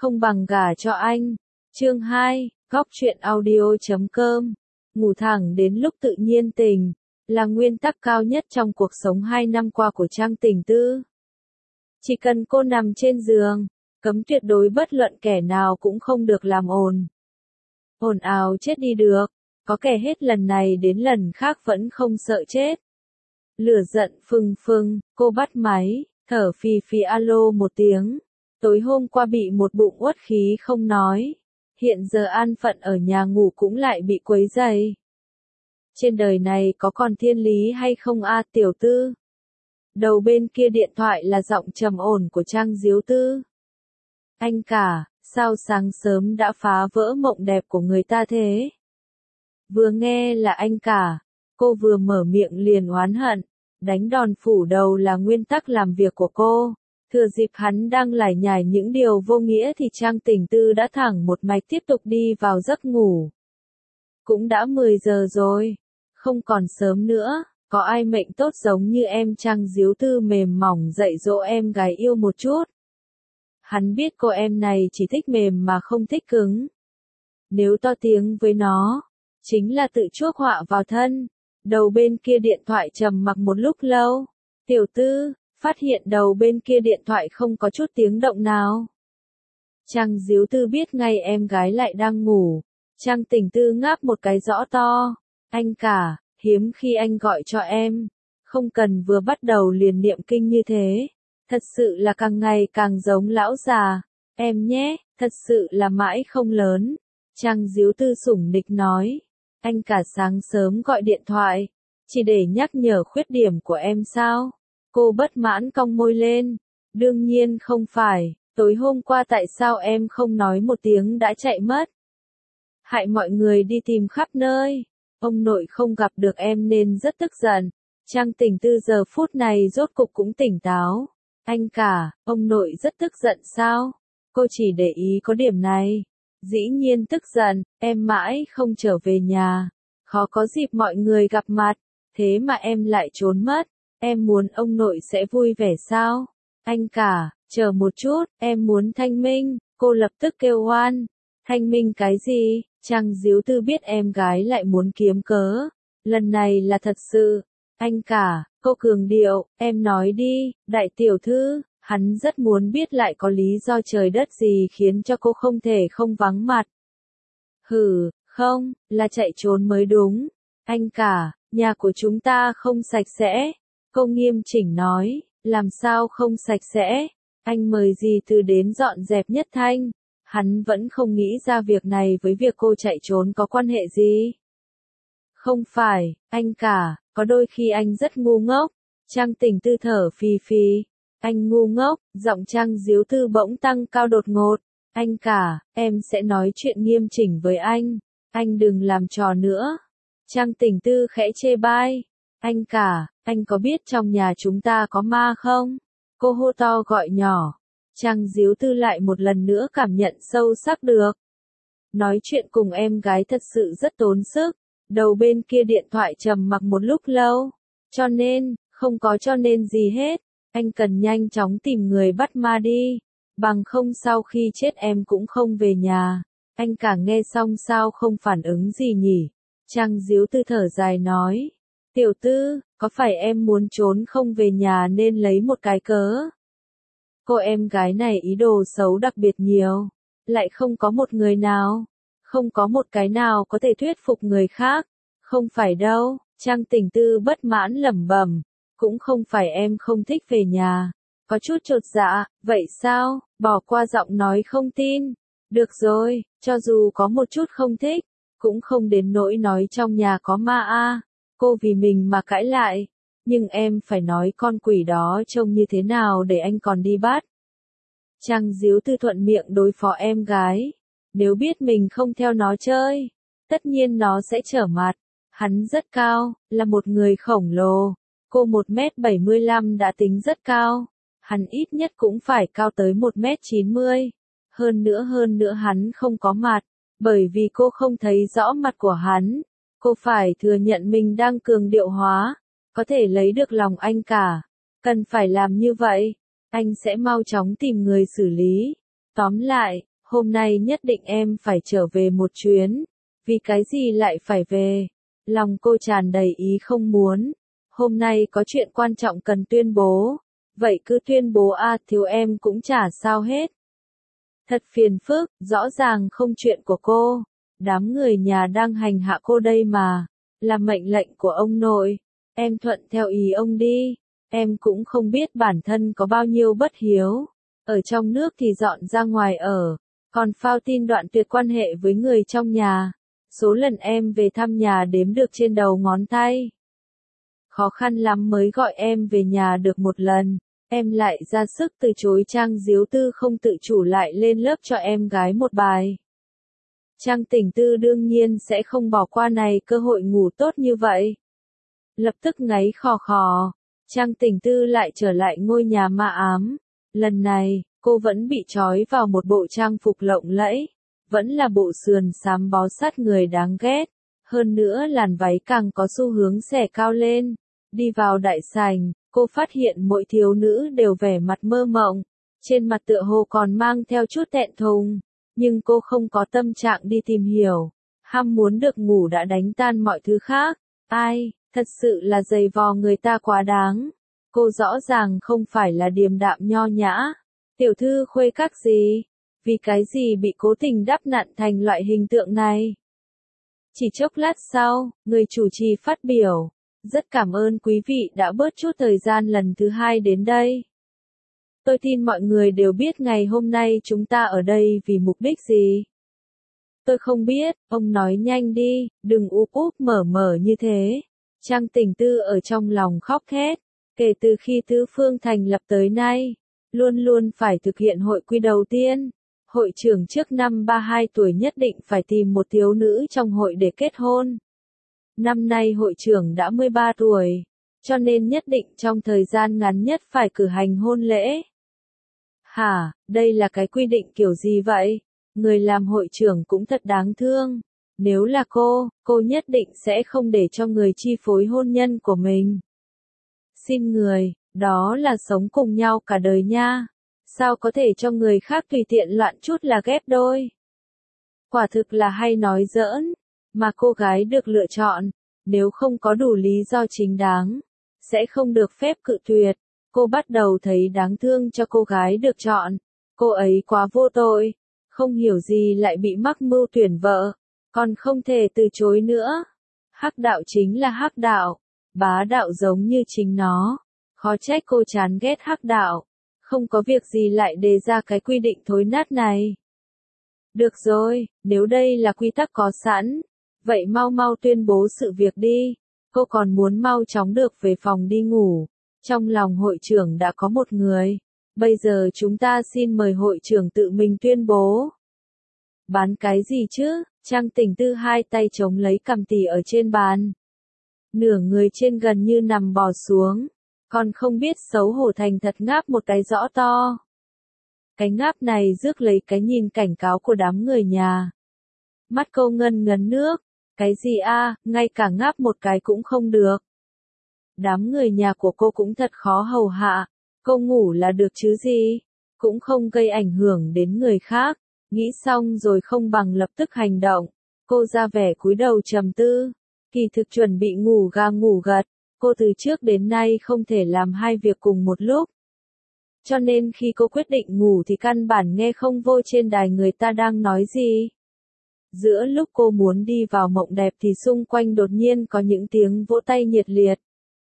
không bằng gả cho anh. Chương 2, Góc truyện audio.com. Ngủ thẳng đến lúc tự nhiên tỉnh, là nguyên tắc cao nhất trong cuộc sống 2 năm qua của Trang Tình Tư. Chỉ cần cô nằm trên giường, cấm tuyệt đối bất luận kẻ nào cũng không được làm ồn. Ồn ào chết đi được, có kẻ hết lần này đến lần khác vẫn không sợ chết. Lửa giận phừng phừng, cô bắt máy, thở phì phì alo một tiếng. Tối hôm qua bị một bụng uất khí không nói. Hiện giờ an phận ở nhà ngủ cũng lại bị quấy rầy. Trên đời này có còn thiên lý hay không a tiểu tư? Đầu bên kia điện thoại là giọng trầm ổn của Trang Diếu Tư. Anh cả, sao sáng sớm đã phá vỡ mộng đẹp của người ta thế? Vừa nghe là anh cả, cô vừa mở miệng liền oán hận, đánh đòn phủ đầu là nguyên tắc làm việc của cô. Thừa dịp hắn đang lải nhải những điều vô nghĩa thì Trang Tình Tư đã thẳng một mạch tiếp tục đi vào giấc ngủ. Cũng đã 10 giờ rồi, không còn sớm nữa, có ai mệnh tốt giống như em Trang Diếu Tư mềm mỏng dạy dỗ em gái yêu một chút. Hắn biết cô em này chỉ thích mềm mà không thích cứng. Nếu to tiếng với nó, chính là tự chuốc họa vào thân. Đầu bên kia điện thoại trầm mặc một lúc lâu. Tiểu Tư, phát hiện đầu bên kia điện thoại không có chút tiếng động nào. Trang Diếu Tư biết ngay em gái lại đang ngủ. Trang Tình Tư ngáp một cái rõ to. Anh cả, hiếm khi anh gọi cho em. Không cần vừa bắt đầu liền niệm kinh như thế. Thật sự là càng ngày càng giống lão già. Em nhé, thật sự là mãi không lớn. Trang Diếu Tư sủng nịch nói. Anh cả sáng sớm gọi điện thoại. Chỉ để nhắc nhở khuyết điểm của em sao? Cô bất mãn cong môi lên. Đương nhiên không phải, tối hôm qua tại sao em không nói một tiếng đã chạy mất? Hại mọi người đi tìm khắp nơi. Ông nội không gặp được em nên rất tức giận. Trang Tình Tư giờ phút này rốt cục cũng tỉnh táo. Anh cả, ông nội rất tức giận sao? Cô chỉ để ý có điểm này. Dĩ nhiên tức giận, em mãi không trở về nhà. Khó có dịp mọi người gặp mặt. Thế mà em lại trốn mất. Em muốn ông nội sẽ vui vẻ sao? Anh cả, chờ một chút, em muốn thanh minh. Cô lập tức kêu oan. Thanh minh cái gì? Trang Diếu Tư biết em gái lại muốn kiếm cớ. Lần này là thật sự. Anh cả, cô cường điệu, em nói đi, đại tiểu thư. Hắn rất muốn biết lại có lý do trời đất gì khiến cho cô không thể không vắng mặt. Hừ, không, là chạy trốn mới đúng. Anh cả, nhà của chúng ta không sạch sẽ. Cô nghiêm chỉnh nói, làm sao không sạch sẽ? Anh mời dì Tư đến dọn dẹp nhất thanh. Hắn vẫn không nghĩ ra việc này với việc cô chạy trốn có quan hệ gì. Không phải, anh cả, có đôi khi anh rất ngu ngốc. Trang Tình Tư thở phì phì. Anh ngu ngốc, giọng Trang Diếu Tư bỗng tăng cao đột ngột. Anh cả, em sẽ nói chuyện nghiêm chỉnh với anh đừng làm trò nữa. Trang Tình Tư khẽ chê bai. Anh cả, anh có biết trong nhà chúng ta có ma không? Cô hô to gọi nhỏ. Trang Diếu Tư lại một lần nữa cảm nhận sâu sắc được. Nói chuyện cùng em gái thật sự rất tốn sức. Đầu bên kia điện thoại trầm mặc một lúc lâu. Cho nên, không có cho nên gì hết. Anh cần nhanh chóng tìm người bắt ma đi. Bằng không sau khi chết em cũng không về nhà. Anh cả nghe xong sao không phản ứng gì nhỉ? Trang Diếu Tư thở dài nói. Tiểu Tư, có phải em muốn trốn không về nhà nên lấy một cái cớ? Cô em gái này ý đồ xấu đặc biệt nhiều. Lại không có một người nào. Không có một cái nào có thể thuyết phục người khác. Không phải đâu, Trang Tình Tư bất mãn lẩm bẩm. Cũng không phải em không thích về nhà. Có chút chột dạ, vậy sao? Bỏ qua giọng nói không tin. Được rồi, cho dù có một chút không thích, cũng không đến nỗi nói trong nhà có ma a. Cô vì mình mà cãi lại. Nhưng em phải nói con quỷ đó trông như thế nào để anh còn đi bắt. Trang Diếu Tư thuận miệng đối phó em gái. Nếu biết mình không theo nó chơi, tất nhiên nó sẽ trở mặt. Hắn rất cao, là một người khổng lồ. Cô 1m75 đã tính rất cao. Hắn ít nhất cũng phải cao tới 1m90. Hơn nữa hắn không có mặt. Bởi vì cô không thấy rõ mặt của hắn. Cô phải thừa nhận mình đang cường điệu hóa. Có thể lấy được lòng anh cả. Cần phải làm như vậy. Anh sẽ mau chóng tìm người xử lý. Tóm lại, Hôm nay nhất định em phải trở về một chuyến. Vì cái gì lại phải về? Lòng cô tràn đầy ý không muốn. Hôm nay có chuyện quan trọng cần tuyên bố. Vậy cứ tuyên bố a, thiếu em cũng chả sao hết. Thật phiền phức, rõ ràng không chuyện của cô. Đám người nhà đang hành hạ cô đây mà. Là mệnh lệnh của ông nội. Em thuận theo ý ông đi. Em cũng không biết bản thân có bao nhiêu bất hiếu. Ở trong nước thì dọn ra ngoài ở. Còn phao tin đoạn tuyệt quan hệ với người trong nhà. Số lần em về thăm nhà đếm được trên đầu ngón tay. Khó khăn lắm mới gọi em về nhà được một lần. Em lại ra sức từ chối Trang Diếu Tư không tự chủ lại lên lớp cho em gái một bài. Trang Tình Tư đương nhiên sẽ không bỏ qua này cơ hội ngủ tốt như vậy. Lập tức ngáy khò khò. Trang Tình Tư lại trở lại ngôi nhà ma ám. Lần này, cô vẫn bị trói vào một bộ trang phục lộng lẫy. Vẫn là bộ sườn xám bó sát người đáng ghét. Hơn nữa làn váy càng có xu hướng xẻ cao lên. Đi vào đại sảnh, cô phát hiện mỗi thiếu nữ đều vẻ mặt mơ mộng. Trên mặt tựa hồ còn mang theo chút thẹn thùng. Nhưng cô không có tâm trạng đi tìm hiểu. Ham muốn được ngủ đã đánh tan mọi thứ khác. Ai, thật sự là giày vò người ta quá đáng. Cô rõ ràng không phải là điềm đạm nho nhã. Tiểu thư khuê các gì? Vì cái gì bị cố tình đắp nặn thành loại hình tượng này? Chỉ chốc lát sau, người chủ trì phát biểu. Rất cảm ơn quý vị đã bớt chút thời gian lần thứ 2 đến đây. Tôi tin mọi người đều biết ngày hôm nay chúng ta ở đây vì mục đích gì. Tôi không biết, ông nói nhanh đi, đừng úp úp mở mở như thế. Trang Tình Tư ở trong lòng khóc thét. Kể từ khi Tứ Phương thành lập tới nay, luôn luôn phải thực hiện hội quy đầu tiên. Hội trưởng trước năm 32 tuổi nhất định phải tìm một thiếu nữ trong hội để kết hôn. Năm nay hội trưởng đã 13 tuổi, cho nên nhất định trong thời gian ngắn nhất phải cử hành hôn lễ. Hả, đây là cái quy định kiểu gì vậy? Người làm hội trưởng cũng thật đáng thương. Nếu là cô nhất định sẽ không để cho người chi phối hôn nhân của mình. Xin người, đó là sống cùng nhau cả đời nha. Sao có thể cho người khác tùy tiện loạn chút là ghép đôi? Quả thực là hay nói giỡn. Mà cô gái được lựa chọn, nếu không có đủ lý do chính đáng, sẽ không được phép cự tuyệt. Cô bắt đầu thấy đáng thương cho cô gái được chọn. Cô ấy quá vô tội, không hiểu gì lại bị mắc mưu tuyển vợ, còn không thể từ chối nữa. Hắc đạo chính là hắc đạo, bá đạo giống như chính nó. Khó trách cô chán ghét hắc đạo, không có việc gì lại đề ra cái quy định thối nát này. Được rồi, nếu đây là quy tắc có sẵn, vậy mau mau tuyên bố sự việc đi. Cô còn muốn mau chóng được về phòng đi ngủ. Trong lòng hội trưởng đã có một người. Bây giờ chúng ta xin mời hội trưởng tự mình tuyên bố. Bán cái gì chứ? Trang Tình Tư hai tay chống lấy cằm tỉ ở trên bàn. Nửa người trên gần như nằm bò xuống. Còn không biết xấu hổ thành thật ngáp một cái rõ to. Cái ngáp này rước lấy cái nhìn cảnh cáo của đám người nhà. Mắt cô ngân ngấn nước. Cái gì a, ngay cả ngáp một cái cũng không được. Đám người nhà của cô cũng thật khó hầu hạ. Cô ngủ là được chứ gì. Cũng không gây ảnh hưởng đến người khác. Nghĩ xong rồi không bằng lập tức hành động. Cô ra vẻ cúi đầu trầm tư. Kỳ thực chuẩn bị ngủ ga ngủ gật. Cô từ trước đến nay không thể làm hai việc cùng một lúc. Cho nên khi cô quyết định ngủ thì căn bản nghe không vô trên đài người ta đang nói gì. Giữa lúc cô muốn đi vào mộng đẹp thì xung quanh đột nhiên có những tiếng vỗ tay nhiệt liệt.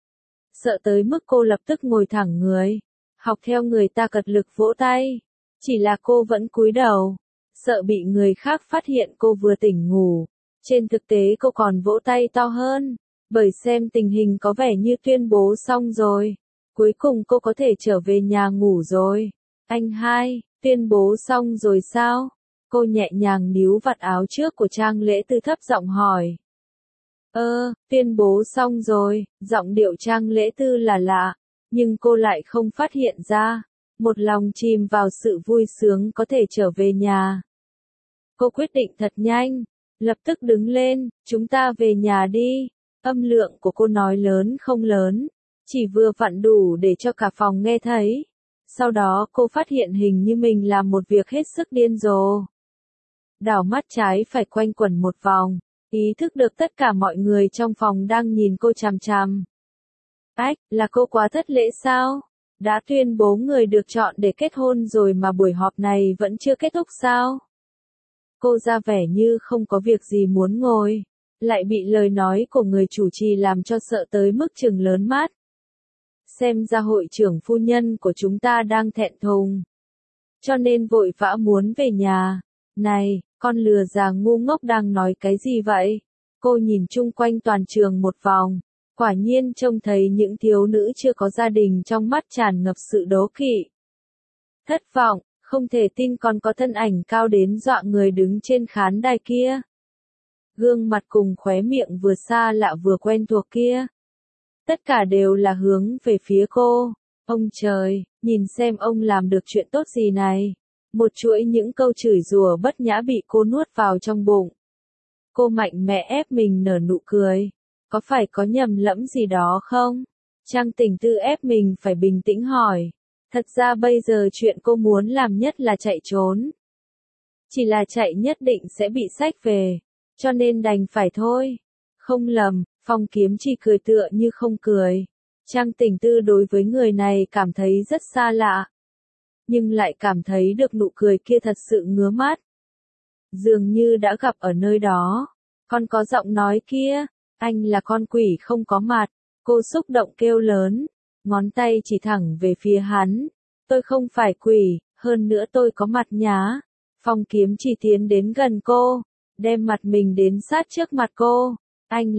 Sợ tới mức cô lập tức ngồi thẳng người, học theo người ta cật lực vỗ tay. Chỉ là cô vẫn cúi đầu, sợ bị người khác phát hiện cô vừa tỉnh ngủ. Trên thực tế cô còn vỗ tay to hơn, bởi xem tình hình có vẻ như tuyên bố xong rồi. Cuối cùng cô có thể trở về nhà ngủ rồi. Anh hai, tuyên bố xong rồi sao? Cô nhẹ nhàng níu vạt áo trước của Trang Lễ Tư thấp giọng hỏi. Tuyên bố xong rồi, giọng điệu Trang Lễ Tư là lạ, nhưng cô lại không phát hiện ra. Một lòng chìm vào sự vui sướng có thể trở về nhà. Cô quyết định thật nhanh, lập tức đứng lên, chúng ta về nhà đi. Âm lượng của cô nói lớn không lớn, chỉ vừa vặn đủ để cho cả phòng nghe thấy. Sau đó cô phát hiện hình như mình làm một việc hết sức điên rồ. đảo mắt trái phải quanh quẩn một vòng, ý thức được tất cả mọi người trong phòng đang nhìn cô chằm chằm. Ách, là cô quá thất lễ sao? Đã tuyên bố người được chọn để kết hôn rồi mà buổi họp này vẫn chưa kết thúc sao? Cô ra vẻ như không có việc gì muốn ngồi, lại bị lời nói của người chủ trì làm cho sợ tới mức trừng lớn mắt. Xem ra hội trưởng phu nhân của chúng ta đang thẹn thùng, cho nên vội vã muốn về nhà. Này, con lừa già ngu ngốc đang nói cái gì vậy? Cô nhìn chung quanh toàn trường một vòng, quả nhiên trông thấy những thiếu nữ chưa có gia đình trong mắt tràn ngập sự đố kỵ. Thất vọng, không thể tin còn có thân ảnh cao đến dọa người đứng trên khán đài kia. Gương mặt cùng khóe miệng vừa xa lạ vừa quen thuộc kia. Tất cả đều là hướng về phía cô. Ông trời, nhìn xem ông làm được chuyện tốt gì này. Một chuỗi những câu chửi rủa bất nhã bị cô nuốt vào trong bụng. Cô mạnh mẽ ép mình nở nụ cười. Có phải có nhầm lẫn gì đó không? Trang Tình Tư ép mình phải bình tĩnh hỏi. Thật ra bây giờ chuyện cô muốn làm nhất là chạy trốn. Chỉ là chạy nhất định sẽ bị xách về, cho nên đành phải thôi. Không lầm, Phong Kiếm chỉ cười tựa như không cười. Trang Tình Tư đối với người này cảm thấy rất xa lạ, nhưng lại cảm thấy được nụ cười kia thật sự ngứa mắt. Dường như đã gặp ở nơi đó. Còn có giọng nói kia, anh là con quỷ không có mặt. Cô xúc động kêu lớn, ngón tay chỉ thẳng về phía hắn. Tôi không phải quỷ, hơn nữa tôi có mặt nhá. Phong Kiếm chỉ tiến đến gần cô, đem mặt mình đến sát trước mặt cô. Anh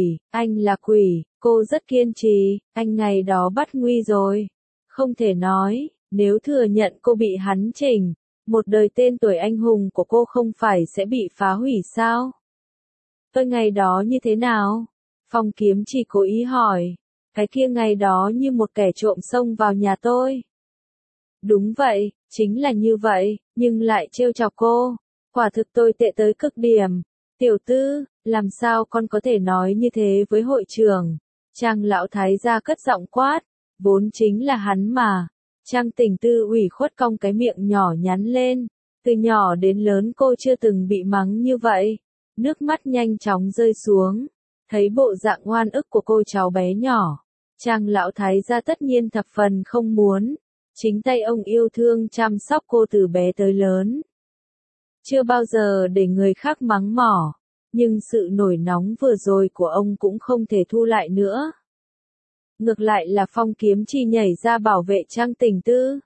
là quỷ, cô rất kiên trì, anh ngày đó bắt nguy rồi. Không thể nói, nếu thừa nhận cô bị hắn chỉnh, một đời tên tuổi anh hùng của cô không phải sẽ bị phá hủy sao? Tôi ngày đó như thế nào? Phong Kiếm chỉ cố ý hỏi. Cái kia ngày đó như một kẻ trộm xông vào nhà tôi. Đúng vậy, chính là như vậy, nhưng lại trêu chọc cô. Quả thực tôi tệ tới cực điểm. Tiểu Tư, làm sao con có thể nói như thế với hội trưởng? Trang lão thái gia cất giọng quát, vốn chính là hắn mà. Trang Tình Tư ủy khuất cong cái miệng nhỏ nhắn lên. Từ nhỏ đến lớn cô chưa từng bị mắng như vậy. Nước mắt nhanh chóng rơi xuống. Thấy bộ dạng oan ức của cô cháu bé nhỏ, Trang lão thái gia tất nhiên thập phần không muốn. Chính tay ông yêu thương chăm sóc cô từ bé tới lớn. Chưa bao giờ để người khác mắng mỏ, nhưng sự nổi nóng vừa rồi của ông cũng không thể thu lại nữa. Ngược lại là Phong Kiếm chỉ nhảy ra bảo vệ Trang Tình Tư.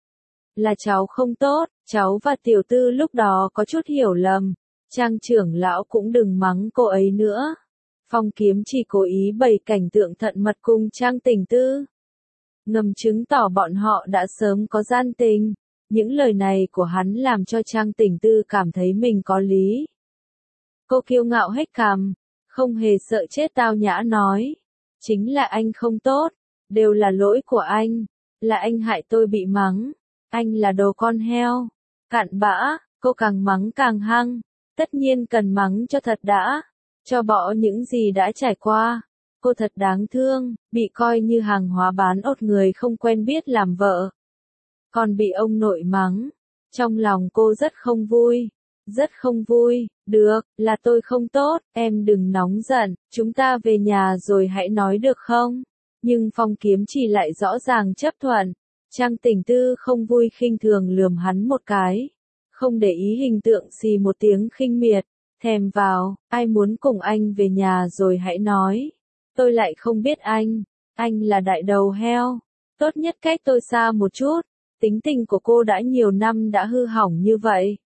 Là cháu không tốt, cháu và Tiểu Tư lúc đó có chút hiểu lầm. Trang trưởng lão cũng đừng mắng cô ấy nữa. Phong Kiếm chỉ cố ý bày cảnh tượng thận mật cùng Trang Tình Tư, ngầm chứng tỏ bọn họ đã sớm có gian tình. Những lời này của hắn làm cho Trang Tình Tư cảm thấy mình có lý. Cô kiêu ngạo hếch cằm, không hề sợ chết tao nhã nói. Chính là anh không tốt, đều là lỗi của anh, là anh hại tôi bị mắng, anh là đồ con heo. Cặn bã, cô càng mắng càng hăng, tất nhiên cần mắng cho thật đã, cho bỏ những gì đã trải qua. Cô thật đáng thương, bị coi như hàng hóa bán ốt người không quen biết làm vợ. Còn bị ông nội mắng. Trong lòng cô rất không vui. Rất không vui. Được, là tôi không tốt, em đừng nóng giận, chúng ta về nhà rồi hãy nói được không? Nhưng Phong Kiếm chỉ lại rõ ràng chấp thuận. Trang Tình Tư không vui khinh thường lườm hắn một cái. Không để ý hình tượng xì một tiếng khinh miệt. Thèm vào, ai muốn cùng anh về nhà rồi hãy nói. Tôi lại không biết anh là đại đầu heo. Tốt nhất cách tôi xa một chút. Tính tình của cô đã nhiều năm đã hư hỏng như vậy.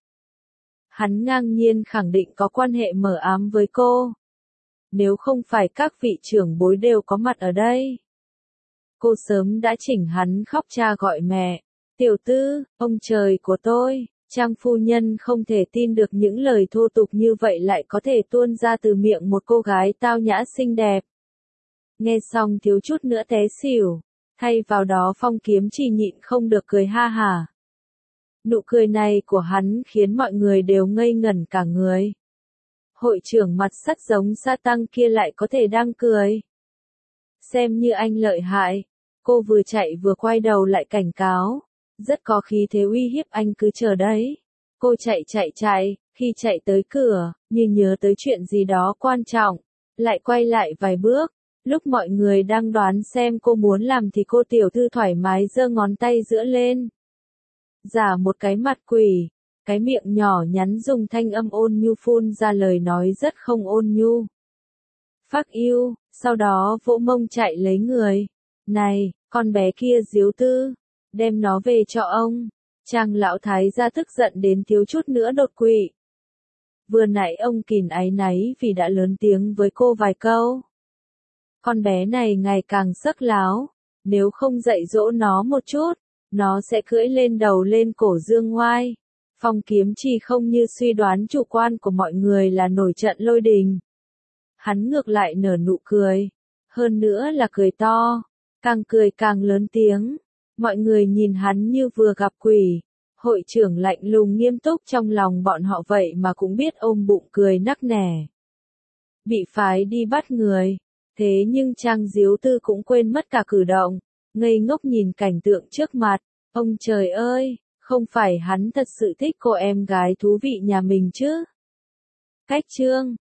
Hắn ngang nhiên khẳng định có quan hệ mờ ám với cô. Nếu không phải các vị trưởng bối đều có mặt ở đây, cô sớm đã chỉnh hắn khóc cha gọi mẹ. Tiểu Tư, ông trời của tôi. Trang phu nhân không thể tin được những lời thô tục như vậy lại có thể tuôn ra từ miệng một cô gái tao nhã xinh đẹp. Nghe xong thiếu chút nữa té xỉu. Thay vào đó Phong Kiếm chỉ nhịn không được cười ha hả. Nụ cười này của hắn khiến mọi người đều ngây ngẩn cả người. Hội trưởng mặt sắt giống sa tăng kia lại có thể đang cười. Xem như anh lợi hại. Cô vừa chạy vừa quay đầu lại cảnh cáo. Rất có khí thế uy hiếp anh, cứ chờ đấy. Cô chạy, khi chạy tới cửa, như nhớ tới chuyện gì đó quan trọng, lại quay lại vài bước. Lúc mọi người đang đoán xem cô muốn làm thì cô tiểu thư thoải mái giơ ngón tay giữa lên. Giả một cái mặt quỷ, cái miệng nhỏ nhắn dùng thanh âm ôn nhu phun ra lời nói rất không ôn nhu. Fuck you, sau đó vỗ mông chạy lấy người. Này, con bé kia Diếu Tư, đem nó về cho ông. Trang lão thái gia tức giận đến thiếu chút nữa đột quỵ. Vừa nãy ông Kìn áy náy vì đã lớn tiếng với cô vài câu. Con bé này ngày càng sắc láo, nếu không dạy dỗ nó một chút, nó sẽ cưỡi lên đầu lên cổ Dương Ngoai. Phong Kiếm Trì không như suy đoán chủ quan của mọi người là nổi trận lôi đình. Hắn ngược lại nở nụ cười, hơn nữa là cười to, càng cười càng lớn tiếng. Mọi người nhìn hắn như vừa gặp quỷ. Hội trưởng lạnh lùng nghiêm túc trong lòng bọn họ vậy mà cũng biết ôm bụng cười nắc nẻ. Bị phái đi bắt người, thế nhưng Trang Diếu Tư cũng quên mất cả cử động, ngây ngốc nhìn cảnh tượng trước mặt. Ông trời ơi, không phải hắn thật sự thích cô em gái thú vị nhà mình chứ? Cách chương